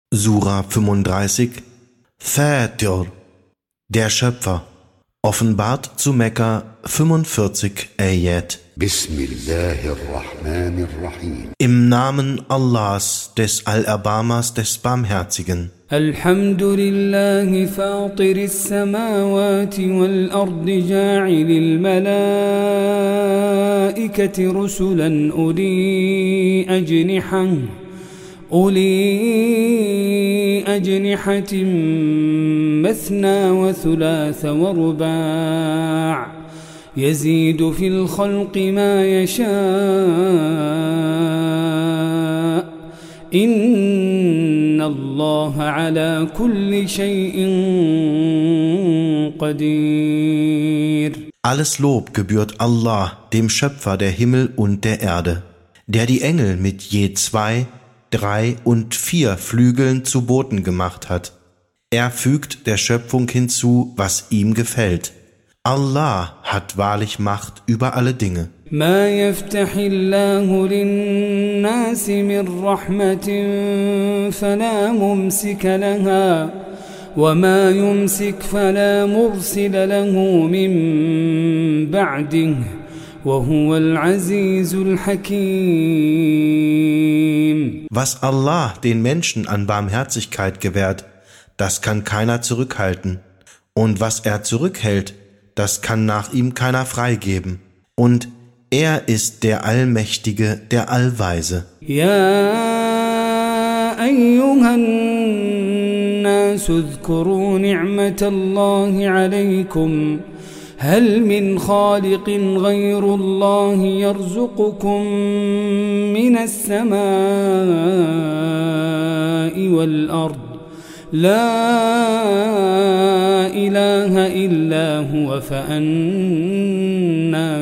Sura 35, Fatir, der Schöpfer, offenbart zu Mekka 45 Ayat. Bismillahirrahmanirrahim. Im Namen Allahs, des Allerbarmers, des Barmherzigen. Alhamdulillahi fatiris samawati wal ardi ja'ilil malaikati rusulan uli ajnihatin mathna wa thulatha wa ruba' يزيد في الخلق ما يشاء إن الله على كل شيء قدير. Alles Lob gebührt Allah, dem Schöpfer der Himmel und der Erde, der die Engel mit je 2, 3 und 4 Flügeln zu Boten gemacht hat. Er fügt der Schöpfung hinzu, was ihm gefällt. Allah hat wahrlich Macht über alle Dinge. ما يفتح الله للناس من رحمة فلا ممسك لها وما يمسك فلا مرسل له من بعده وهو العزيز الحكيم. Was Allah den Menschen an Barmherzigkeit gewährt, das kann keiner zurückhalten. Und was er zurückhält, das kann nach ihm keiner freigeben. Und er ist der Allmächtige, der Allweise. Ja ayyuhan nas udhkuru ni'matallahi alaykum hal min khaliqin ghayrullahi yarzuqukum minas samai wal ard لا إله إلا هو فأنا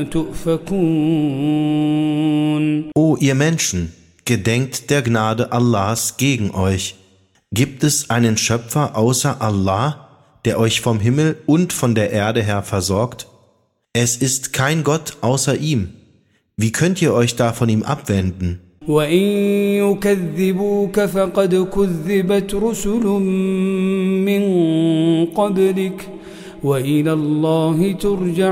تؤفكون. O ihr Menschen, gedenkt der Gnade Allahs gegen euch. Gibt es einen Schöpfer außer Allah, der euch vom Himmel und von der Erde her versorgt? Es ist kein Gott außer ihm. Wie könnt ihr euch da von ihm abwenden? وَإِن يُكَذِّبُوكَ فَقَدْ كُذِّبَتْ رُسُلٌ مِّن قَبْلِكَ وَإِلَى اللَّهِ تُرْجَعُ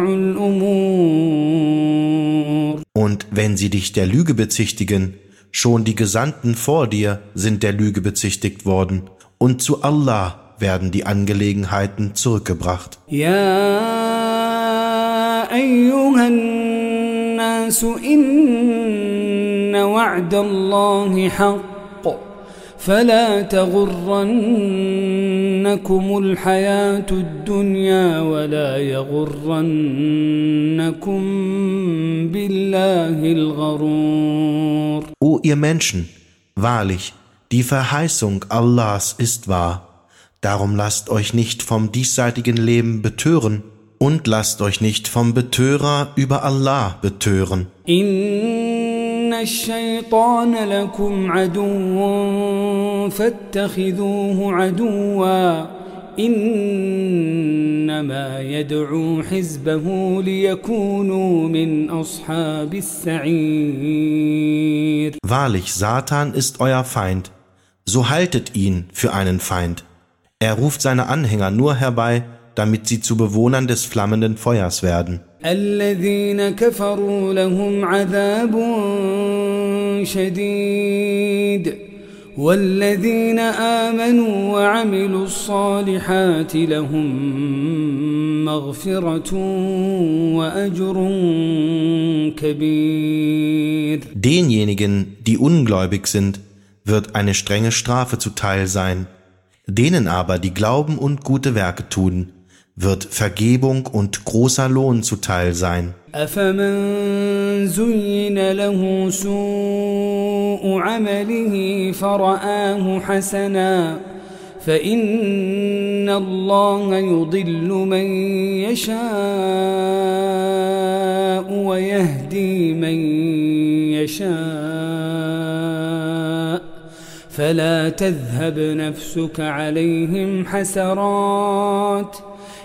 الْأُمُورُ. Und wenn sie dich der Lüge bezichtigen, schon die Gesandten vor dir sind der Lüge bezichtigt worden, und zu Allah werden die Angelegenheiten zurückgebracht. Ja ayyuhan الناس إن وعد الله حق فلا تغرنكم الحياة الدنيا ولا يغرنكم بالله الغرور. O ihr Menschen, wahrlich, die Verheißung Allahs ist wahr. Darum lasst euch nicht vom diesseitigen Leben betören und lasst euch nicht vom Betörer über Allah betören. Inna ash-shaytana lakum aduwwun fattakhidhuhu aduwwa innama yad'u hizbahu liyakunu min ashabis sa'ir. Wahrlich, Satan ist euer Feind, so haltet ihn für einen Feind. Er ruft seine Anhänger nur herbei, damit sie zu Bewohnern des flammenden Feuers werden. الذين كفروا لهم عذاب شديد والذين آمنوا وعملوا الصالحات لهم مغفرة وأجر كبير. Denjenigen, die ungläubig sind, wird eine strenge Strafe zuteil sein. Denen aber, die glauben und gute Werke tun, wird Vergebung und großer Lohn zuteil sein. أفمن زين له سوء عمله فرآه حسنا فإن الله يضل من يشاء ويهدي من يشاء فلا تذهب نفسك عليهم حسرات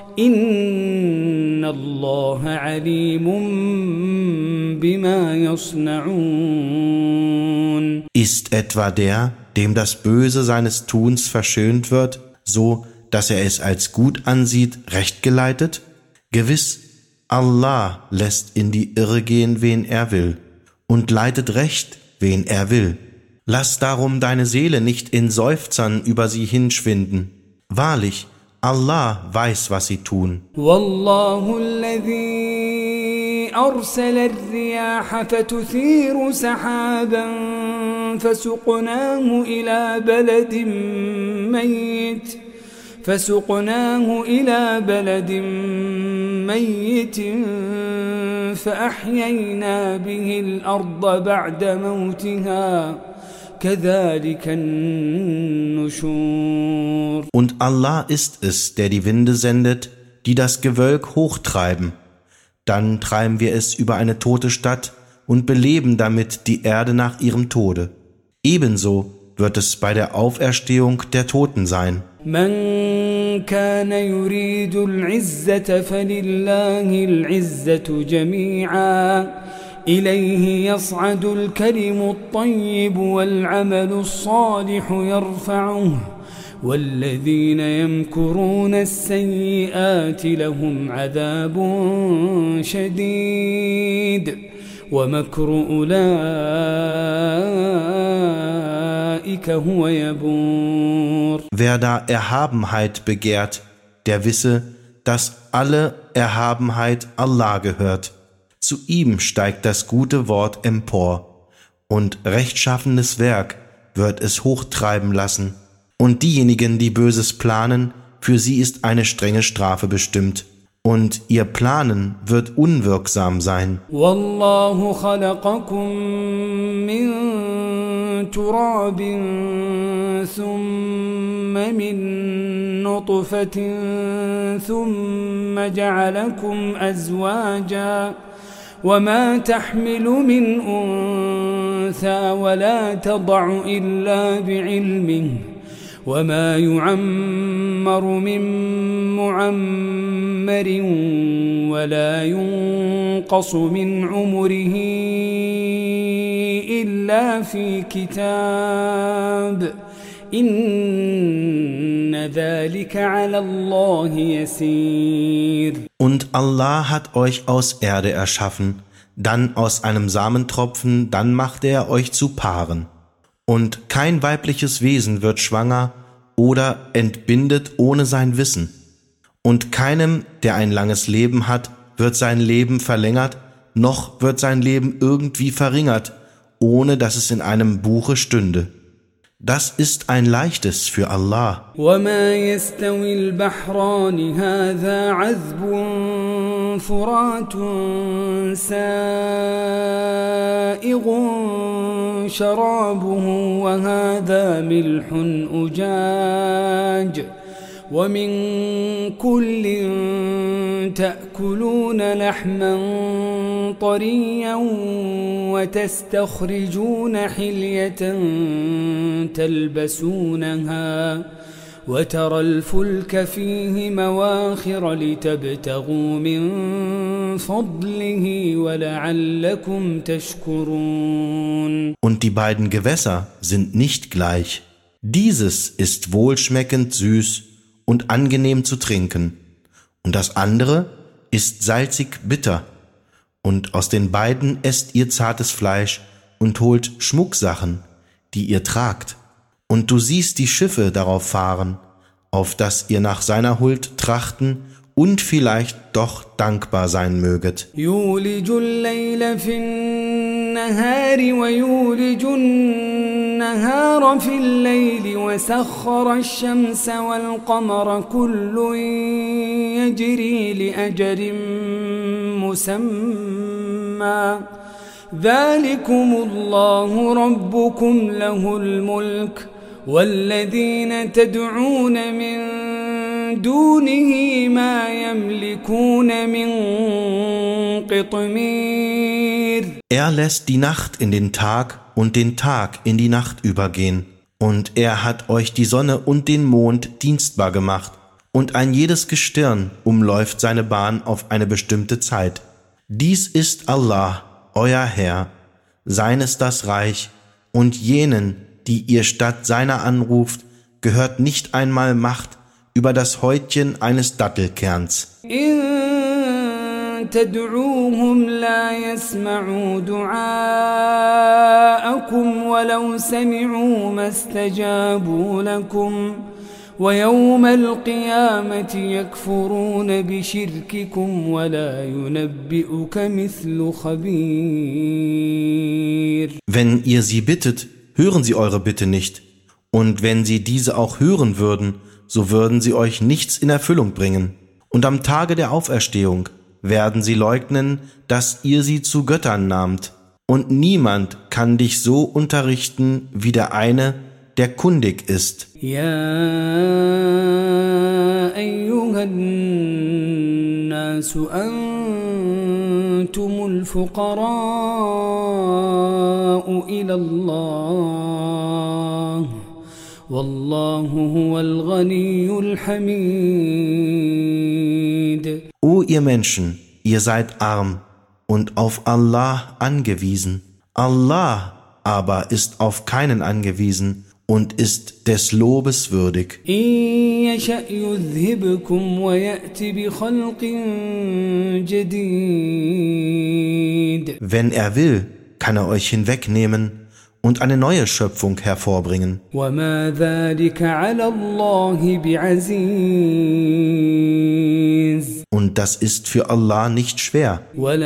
إن الله عليم بما يصنعون. Ist etwa der, dem das Böse seines Tuns verschönt wird, so dass er es als gut ansieht, rechtgeleitet? Gewiss, Allah lässt in die Irre gehen, wen er will, und leitet recht, wen er will. Lass darum deine Seele nicht in Seufzern über sie hinschwinden. Wahrlich, Allah weiß, was sie tun. Wallahu alladhi arsala ar-riyaha fatuthiru sahaban fasuqnahu ila baladin ميت فأحيينا به الأرض بعد موتها كذلك النشور. Und Allah ist es, der die Winde sendet, die das Gewölk hochtreiben. Dann treiben wir es über eine tote Stadt und beleben damit die Erde nach ihrem Tode. Ebenso wird es bei der Auferstehung der Toten sein. من كان يريد العزة فلله العزة جميعا إليه يصعد الكلم الطيب والعمل الصالح يرفعه والذين يمكرون السيئات لهم عذاب شديد ومكر أولئك هو يبور. Wer da Erhabenheit begehrt, der wisse, dass alle Erhabenheit Allah gehört. Zu ihm steigt das gute Wort empor, und rechtschaffenes Werk wird es hochtreiben lassen. Und diejenigen, die Böses planen, für sie ist eine strenge Strafe bestimmt. Und ihr Planen wird unwirksam sein. Wallahu khalaqakum min turabin thumma min nutfatin thumma ja'alakum azwaja وما تحمل من أنثى ولا تضع إلا بعلمه وما يعمر من معمر ولا ينقص من عمره إلا في كتاب إن ذلك على الله يسير. Und Allah hat euch aus Erde erschaffen, dann aus einem Samentropfen, dann machte er euch zu Paaren. Und kein weibliches Wesen wird schwanger oder entbindet ohne sein Wissen. Und keinem, der ein langes Leben hat, wird sein Leben verlängert, noch wird sein Leben irgendwie verringert, ohne dass es in einem Buche stünde. Das ist ein leichtes für Allah. وَمَا يَسْتَوِي الْبَحْرَانِ هَذَا عَذْبٌ فُرَاتٌ سَائِغٌ شَرَابُهُ وَهَذَا مِلْحٌ أُجَاجٌ وَمِنْ كُلٍّ تَأْكُلُونَ لَحْمًا طَرِيًّا وَتَسْتَخْرِجُونَ حِلْيَةً تَلْبَسُونَهَا وَتَرَى الْفُلْكَ فِيهِ مَوَاخِرَ لِتَبْتَغُوا مِنْ فَضْلِهِ وَلَعَلَّكُمْ تَشْكُرُونَ. Und die beiden Gewässer sind nicht gleich. Dieses ist wohlschmeckend süß und angenehm zu trinken, und das andere ist salzig bitter, und aus den beiden esst ihr zartes Fleisch und holt Schmucksachen, die ihr tragt, und du siehst die Schiffe darauf fahren, auf das ihr nach seiner Huld trachten und vielleicht doch dankbar sein möget. Yulijul Layla fin Nahari wa yulijun النهار في الليل وسخر الشمس والقمر كل يجري لأجل مسمى ذلكم الله ربكم له الملك والذين تدعون من دونه ما يملكون من قطمير. Er lässt die Nacht in den Tag und den Tag in die Nacht übergehen. Und er hat euch die Sonne und den Mond dienstbar gemacht. Und ein jedes Gestirn umläuft seine Bahn auf eine bestimmte Zeit. Dies ist Allah, euer Herr. Sein ist das Reich. Und jenen, die ihr statt seiner anruft, gehört nicht einmal Macht über das Häutchen eines Dattelkerns. تدعوهم لا يسمعوا دعاءكم ولو سمعوا ما استجابوا لكم ويوم القيامة يكفرون بشرككم ولا ينبئك مثل خبير. Wenn ihr sie bittet, hören sie eure Bitte nicht. Und wenn sie diese auch hören würden, so würden sie euch nichts in Erfüllung bringen. Und am Tage der Auferstehung werden sie leugnen, dass ihr sie zu Göttern nahmt. Und niemand kann dich so unterrichten wie der eine, der kundig ist. Ja ayyuhan nasu antumul fuqara'u ila Allah wallahu huwal ghaniyyul hamid. O ihr Menschen, ihr seid arm und auf Allah angewiesen. Allah aber ist auf keinen angewiesen und ist des Lobes würdig. Wenn er will, kann er euch hinwegnehmen und eine neue Schöpfung hervorbringen. Und das ist für Allah nicht schwer.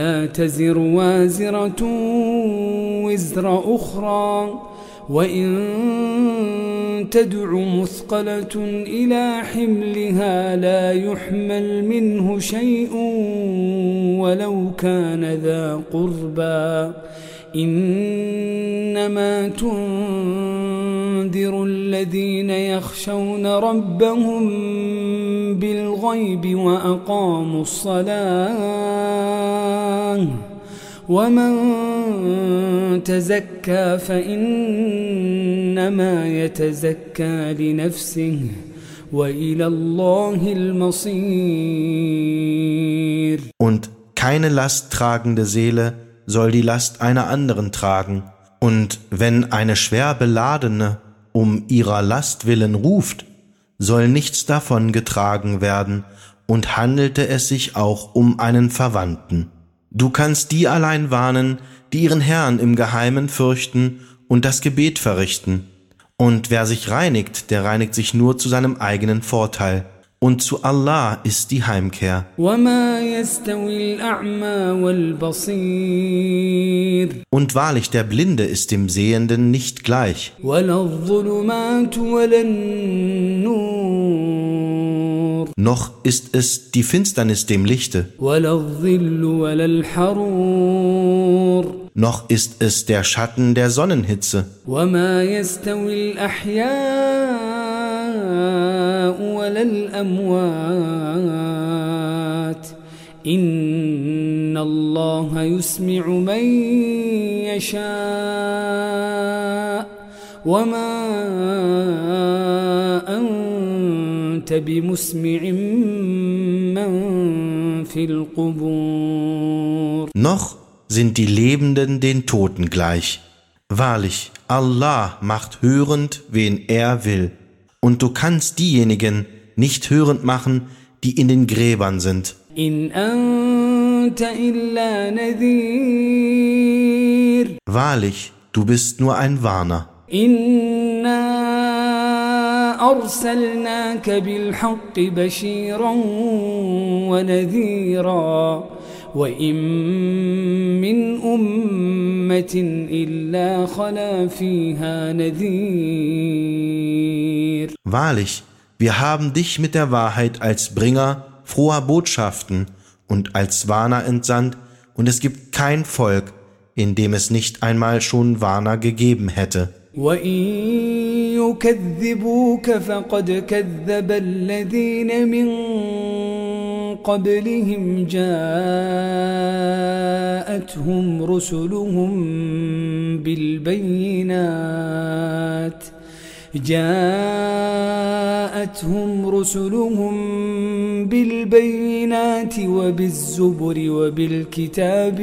وإن تدع مثقلة إلى حملها لا يحمل منه شيء ولو كان ذا قربى إنما تنذر الذين يخشون ربهم بالغيب وأقاموا الصلاة ومن تزكى فإنما يتزكى لنفسه وإلى الله المصير. Und keine lasttragende Seele soll die Last einer anderen tragen. Und wenn eine schwer beladene um ihrer Last willen ruft, soll nichts davon getragen werden, und handelte es sich auch um einen Verwandten. Du kannst die allein warnen, die ihren Herrn im Geheimen fürchten und das Gebet verrichten. Und wer sich reinigt, der reinigt sich nur zu seinem eigenen Vorteil. Und zu Allah ist die Heimkehr. Und wahrlich, der Blinde ist dem Sehenden nicht gleich. Noch ist es die Finsternis dem Lichte. Noch ist es der Schatten der Sonnenhitze. إن الله يسمع من يشاء وما أنت بمسمع من في القبور. Noch sind die Lebenden den Toten gleich. Wahrlich, Allah macht hörend, wen er will. Und du kannst diejenigen nicht hörend machen, die in den Gräbern sind. In anta illa nadhir. Wahrlich, du bist nur ein Warner. Inna arsalnaka bil haqqi bashiran wa nadhira. وإن من أمة إلا خلا فيها نذير. Wahrlich, wir haben dich mit der Wahrheit als Bringer froher Botschaften und als Warner entsandt, und es gibt kein Volk, in dem es nicht einmal schon Warner gegeben hätte. وَإِن يُكَذِّبُوكَ فَقَدْ كَذَّبَ الَّذِينَ مِن قَبْلِهِمْ جَاءَتْهُمْ رُسُلُهُم بالبينات جاءتهم رسلهم بالبينات وبالزبر وبالكتاب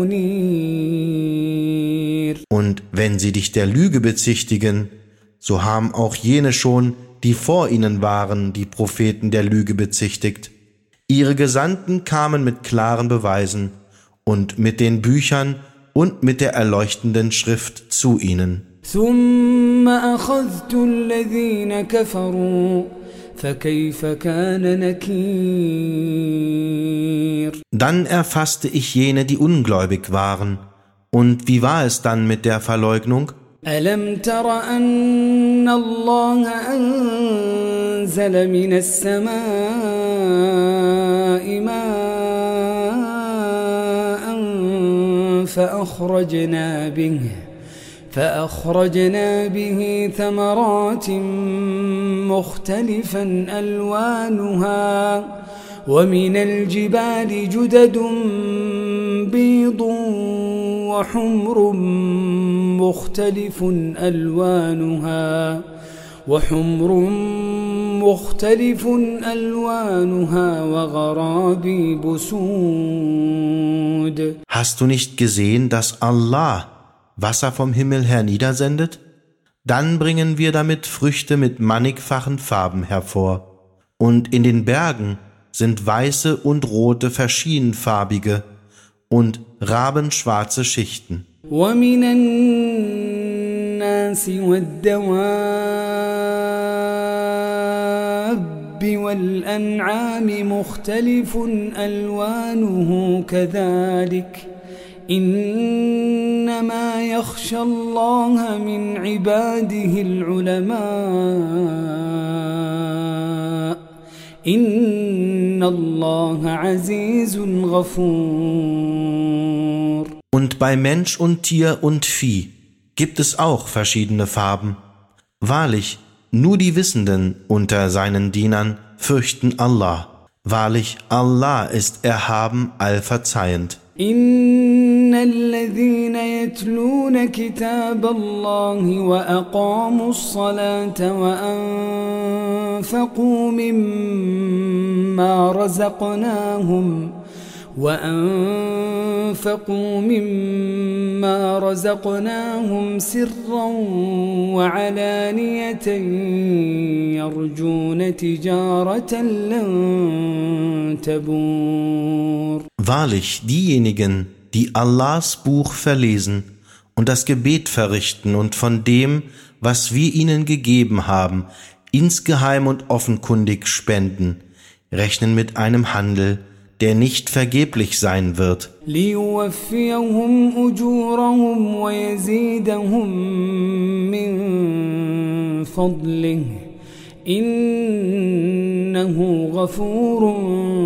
المنير. Und wenn sie dich der Lüge bezichtigen, so haben auch jene schon, die vor ihnen waren, die Propheten der Lüge bezichtigt. Ihre Gesandten kamen mit klaren Beweisen und mit den Büchern und mit der erleuchtenden Schrift zu ihnen. ثم أخذت الذين كفروا فكيف كان نكير. Dann erfasste ich jene, die ungläubig waren. Und wie war es dann mit der Verleugnung? ألم تر أن الله أنزل من السماء ماء فأخرجنا به ثمرات مختلفا ألوانها ومن الجبال جدد بيض وحمر مختلف ألوانها وغرابيب سود. Hast du nicht gesehen, dass Allah Wasser vom Himmel herniedersendet? Dann bringen wir damit Früchte mit mannigfachen Farben hervor. Und in den Bergen sind weiße und rote verschiedenfarbige und rabenschwarze Schichten. ومن الناس والدواب والأنعام مختلف ألوانه كذلك إنما يخشى الله من عباده العلماء إن الله عزيز غفور. Und bei Mensch und Tier und Vieh gibt es auch verschiedene Farben. Wahrlich, nur die Wissenden unter seinen Dienern fürchten Allah. Wahrlich, Allah ist erhaben allverzeihend. إن الذين يتلون كتاب الله وأقاموا الصلاة وأنفقوا مما رزقناهم سرا وعلانية يرجون تجارة لن تبور. Wahrlich, diejenigen, die Allahs Buch verlesen und das Gebet verrichten und von dem, was wir ihnen gegeben haben, insgeheim und offenkundig spenden, rechnen mit einem Handel, der nicht vergeblich sein wird. ليوفيهم أجورهم ويزيدهم من فضله إنه غفور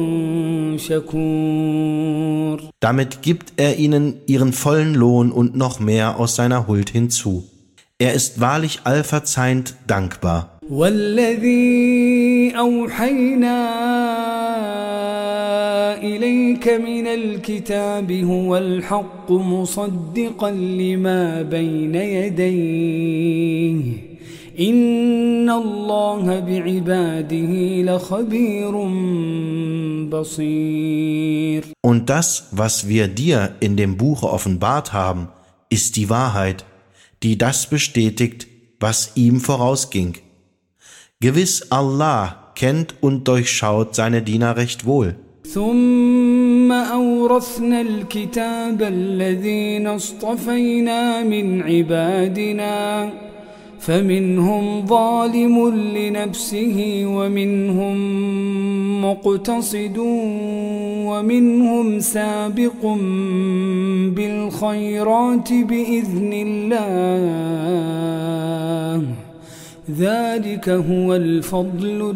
شكور. Damit gibt er ihnen ihren vollen Lohn und noch mehr aus seiner Huld hinzu. Er ist wahrlich allverzeihend dankbar. والذي أوحينا إليك من الكتاب هو الحق مصدقا لما بين يديه إن الله بعباده لخبير بصير. Und das, was wir dir in dem Buche offenbart haben, ist die Wahrheit, die das bestätigt, was ihm vorausging. Gewiss, Allah kennt und durchschaut seine Diener recht wohl. ثم أورثنا الكتاب الذين اصطفينا من عبادنا فمنهم ظالم لنفسه ومنهم مقتصد ومنهم سابق بالخيرات بإذن الله ذلك هو الفضل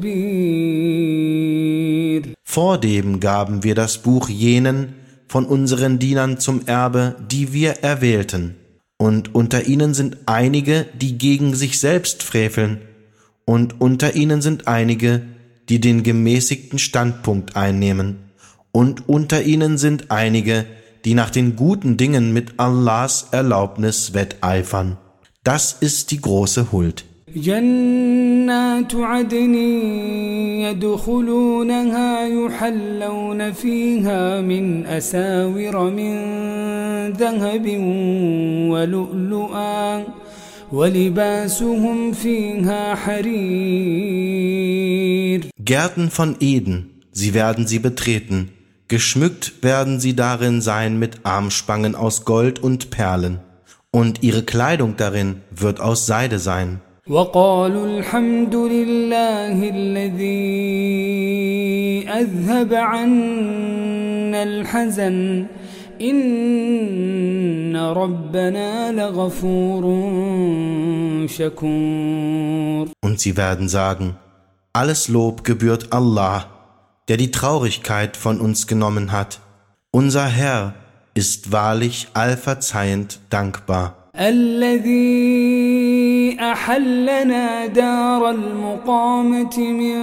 الكبير. Vordem gaben wir das Buch jenen von unseren Dienern zum Erbe, die wir erwählten. Und unter ihnen sind einige, die gegen sich selbst freveln. Und unter ihnen sind einige, die den gemäßigten Standpunkt einnehmen. Und unter ihnen sind einige, die nach den guten Dingen mit Allahs Erlaubnis wetteifern. Das ist die große Huld. جنات جنات عدن يدخلونها يحلون فيها من أساور من ذهب ولؤلؤا ولباسهم فيها حرير. Gärten von Eden, sie werden sie betreten, geschmückt werden sie darin sein mit Armspangen aus Gold und Perlen, und ihre Kleidung darin wird aus Seide sein. وقالوا الحمد لله الذي أذهب عنا الحزن إن ربنا لغفور شكور. Und sie werden sagen, alles Lob gebührt Allah, der die Traurigkeit von uns genommen hat. Unser Herr ist wahrlich allverzeihend dankbar. الذي أحلنا دار المقامة من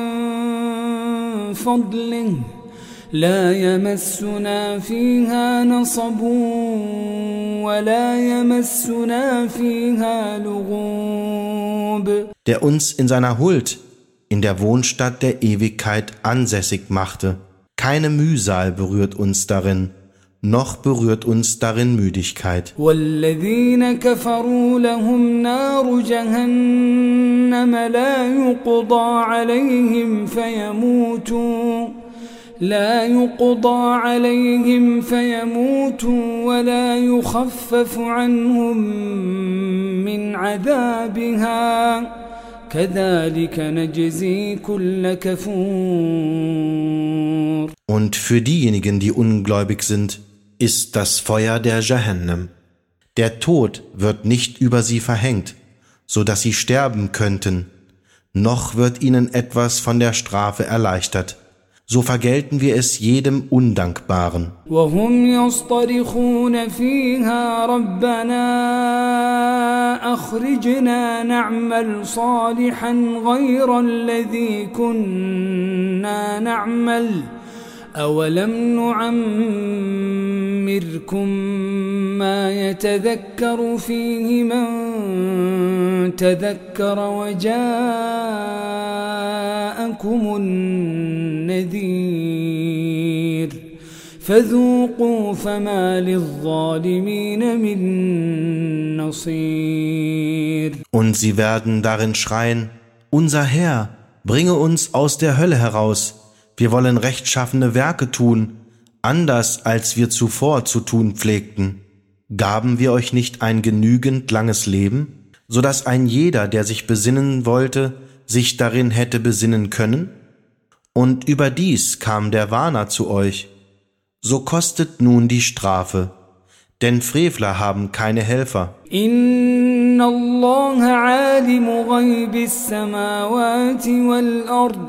فضله لا يمسنا فيها نصب ولا يمسنا فيها لغوب. Der uns in seiner Huld in der Wohnstadt der Ewigkeit ansässig machte. Keine Mühsal berührt uns darin, noch berührt uns darin Müdigkeit. والذين كفروا لهم نار جهنم لا يقضى عليهم فيموتوا ولا يخفف عنهم من عذابها كذلك نجزي كل كفور. Und für diejenigen, die ungläubig sind, ist das Feuer der Jahannam. Der Tod wird nicht über sie verhängt, so dass sie sterben könnten, noch wird ihnen etwas von der Strafe erleichtert. So vergelten wir es jedem Undankbaren. وهم يصطرخون فيها ربنا أخرجنا نعمل صالحا غير الذي كنا نعمل أولم نعمركم ما يتذكر فيه من تذكر وجاءكم النذير فذوقوا فما للظالمين من نصير. Und sie werden darin schreien, unser Herr, bringe uns aus der Hölle heraus. Wir wollen rechtschaffene Werke tun, anders als wir zuvor zu tun pflegten. Gaben wir euch nicht ein genügend langes Leben, so dass ein jeder, der sich besinnen wollte, sich darin hätte besinnen können? Und überdies kam der Warner zu euch. So kostet nun die Strafe, denn Frevler haben keine Helfer. Inna Allah alimu ghaybis samawati wal ard.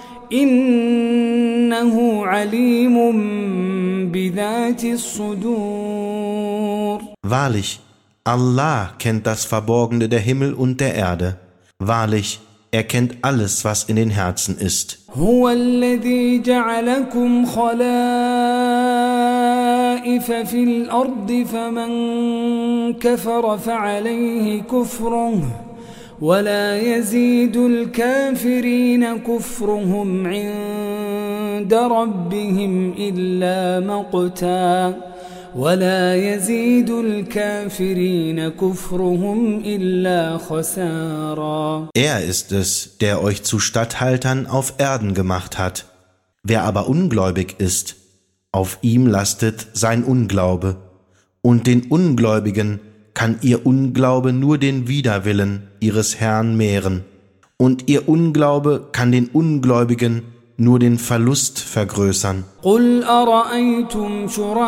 Innahu alimun bidhatis sudur. Wahrlich, Allah kennt das Verborgene der Himmel und der Erde. Wahrlich, er kennt alles, was in den Herzen ist. Huwa alladhi ja'alakum khalaifa fil ardi faman kafara fa'alayhi kufruhu ولا يزيد الكافرين كفرهم عند ربهم إلا مقتا ولا يزيد الكافرين كفرهم إلا خسارا. Er ist es, der euch zu Statthaltern auf Erden gemacht hat. Wer aber ungläubig ist, auf ihm lastet sein Unglaube. Und den Ungläubigen kann ihr Unglaube nur den Widerwillen ihres Herrn mehren. Und ihr Unglaube kann den Ungläubigen nur den Verlust vergrößern. قُلْ أَرَأَيْتُمْ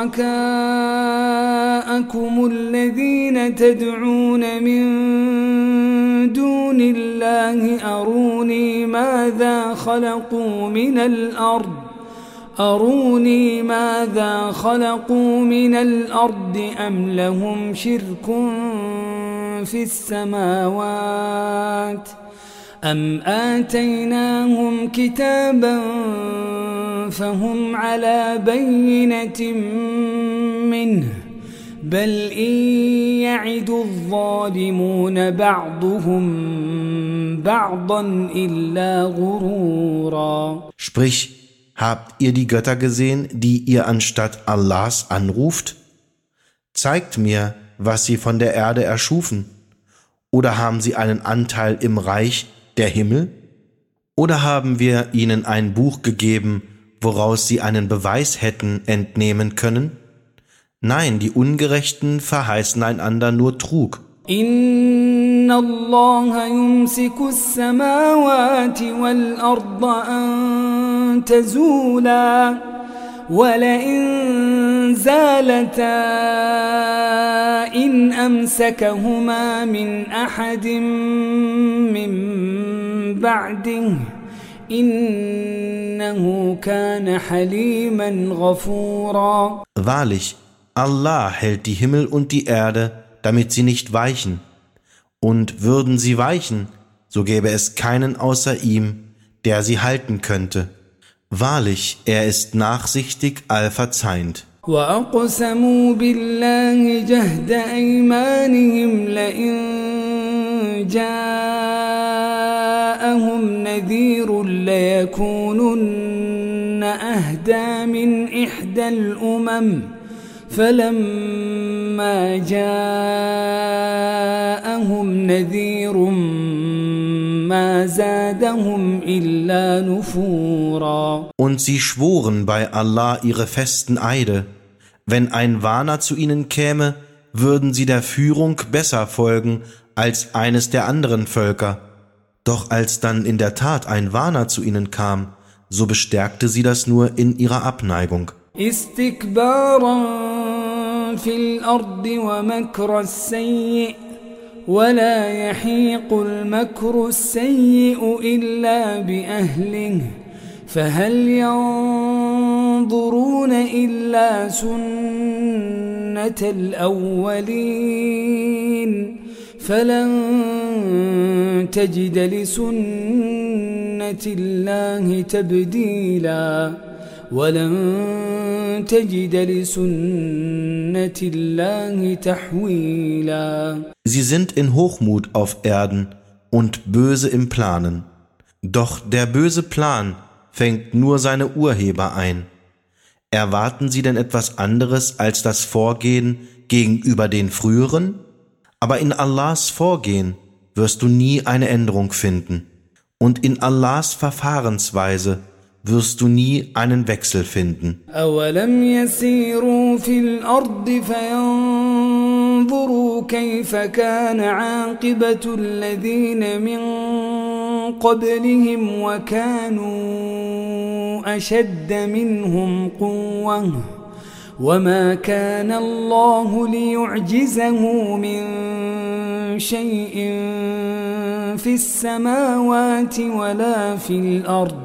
شُرَكَاءَكُمُ الَّذِينَ تَدْعُونَ مِن دُونِ اللَّهِ أَرُونِي مَاذَا خَلَقُوا مِنَ الْأَرْضِ أَمْ لَهُمْ شِرْكٌ فِي السَّمَاوَاتِ أَمْ آتَيْنَاهُمْ كِتَابًا فَهُمْ عَلَى بَيِّنَةٍ مِّنْهُ بَلْ إِن يَعِدُ الظَّالِمُونَ بَعْضُهُم بعضا إلا غرورا. Sprich, habt ihr die Götter gesehen, die ihr anstatt Allahs anruft? Zeigt mir, was sie von der Erde erschufen. Oder haben sie einen Anteil im Reich der Himmel? Oder haben wir ihnen ein Buch gegeben, woraus sie einen Beweis hätten entnehmen können? Nein, die Ungerechten verheißen einander nur Trug. Inna Allah yumsiku as-samawati wal arda an tazula wa la in zalata in amsakahuma min ahadin min ba'dihi innahu kana haliman ghafura. Wahrlich, Allah hält die Himmel und die Erde, damit sie nicht weichen. Und würden sie weichen, so gäbe es keinen außer ihm, der sie halten könnte. Wahrlich, er ist nachsichtig, allverzeihend. وَأَقْسَمُوا بِاللَّهِ جَهْدَ أَيْمَانِهِمْ لَئِن جَاءَهُمْ نَذِيرٌ لَيَكُونُنَّ أَهْدَى مِنْ إِحْدَى الْأُمَمِ فَلَمَّا جَاءَهُمْ نَذِيرٌ مَا زَادَهُمْ إِلَّا نُفُورًا. Und sie schworen bei Allah ihre festen Eide. Wenn ein Warner zu ihnen käme, würden sie der Führung besser folgen als eines der anderen Völker. Doch als dann in der Tat ein Warner zu ihnen kam, so bestärkte sie das nur in ihrer Abneigung. استكبارا في الأرض ومكر السيء ولا يحيق المكر السيء إلا بأهله فهل ينظرون إلا سنة الأولين فلن تجد لسنة الله تبديلا ولن تجد لسنة الله تحويلا. Sie sind in Hochmut auf Erden und böse im Planen. Doch der böse Plan fängt nur seine Urheber ein. Erwarten Sie denn etwas anderes als das Vorgehen gegenüber den früheren? Aber in Allahs Vorgehen wirst du nie eine Änderung finden. Und in Allahs Verfahrensweise wirst du nie einen Wechsel finden. أَوَلَمْ يَسِيرُوا فِي الْأَرْضِ فَيَنْظُرُوا كَيْفَ كَانَ عَاقِبَةُ الَّذِينَ مِنْ قَبْلِهِمْ وَكَانُوا أَشَدَّ مِنْهُمْ قُوَّةً وَمَا كَانَ اللَّهُ لِيُعْجِزَهُ مِنْ شَيْءٍ فِي السَّمَاوَاتِ وَلَا فِي الْأَرْضِ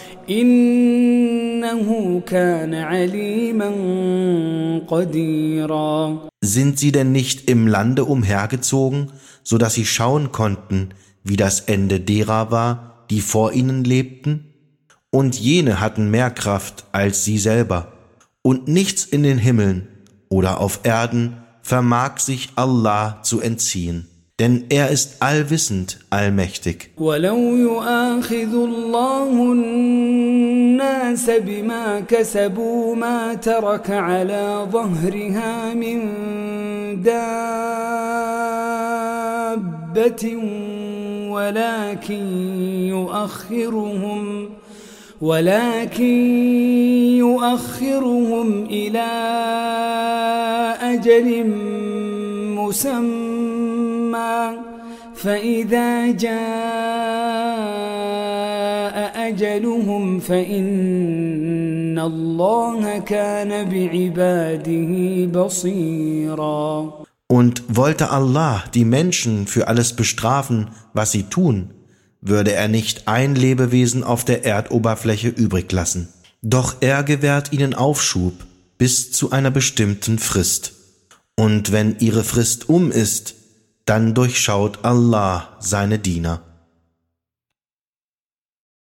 إِنَّهُ كَانَ عَلِيمًا قَدِيرًا. Sind sie denn nicht im Lande umhergezogen, so dass sie schauen konnten, wie das Ende derer war, die vor ihnen lebten? Und jene hatten mehr Kraft als sie selber. Und nichts in den Himmeln oder auf Erden vermag sich Allah zu entziehen. Denn er ist allwissend, allmächtig. وَلَوْ يُؤَاخِذُ اللَّهُ النَّاسَ بِمَا كَسَبُوا مَا تَرَكَ عَلَى ظَهْرِهَا مِنْ دَابَّةٍ ولكن يؤخرهم إلى أجل مسمى فإذا جاء أجلهم فإن الله كان بعباده بصيرا. Und wollte Allah die Menschen für alles bestrafen, was sie tun, würde er nicht ein Lebewesen auf der Erdoberfläche übrig lassen. Doch er gewährt ihnen Aufschub bis zu einer bestimmten Frist. Und wenn ihre Frist ist, dann durchschaut Allah seine Diener.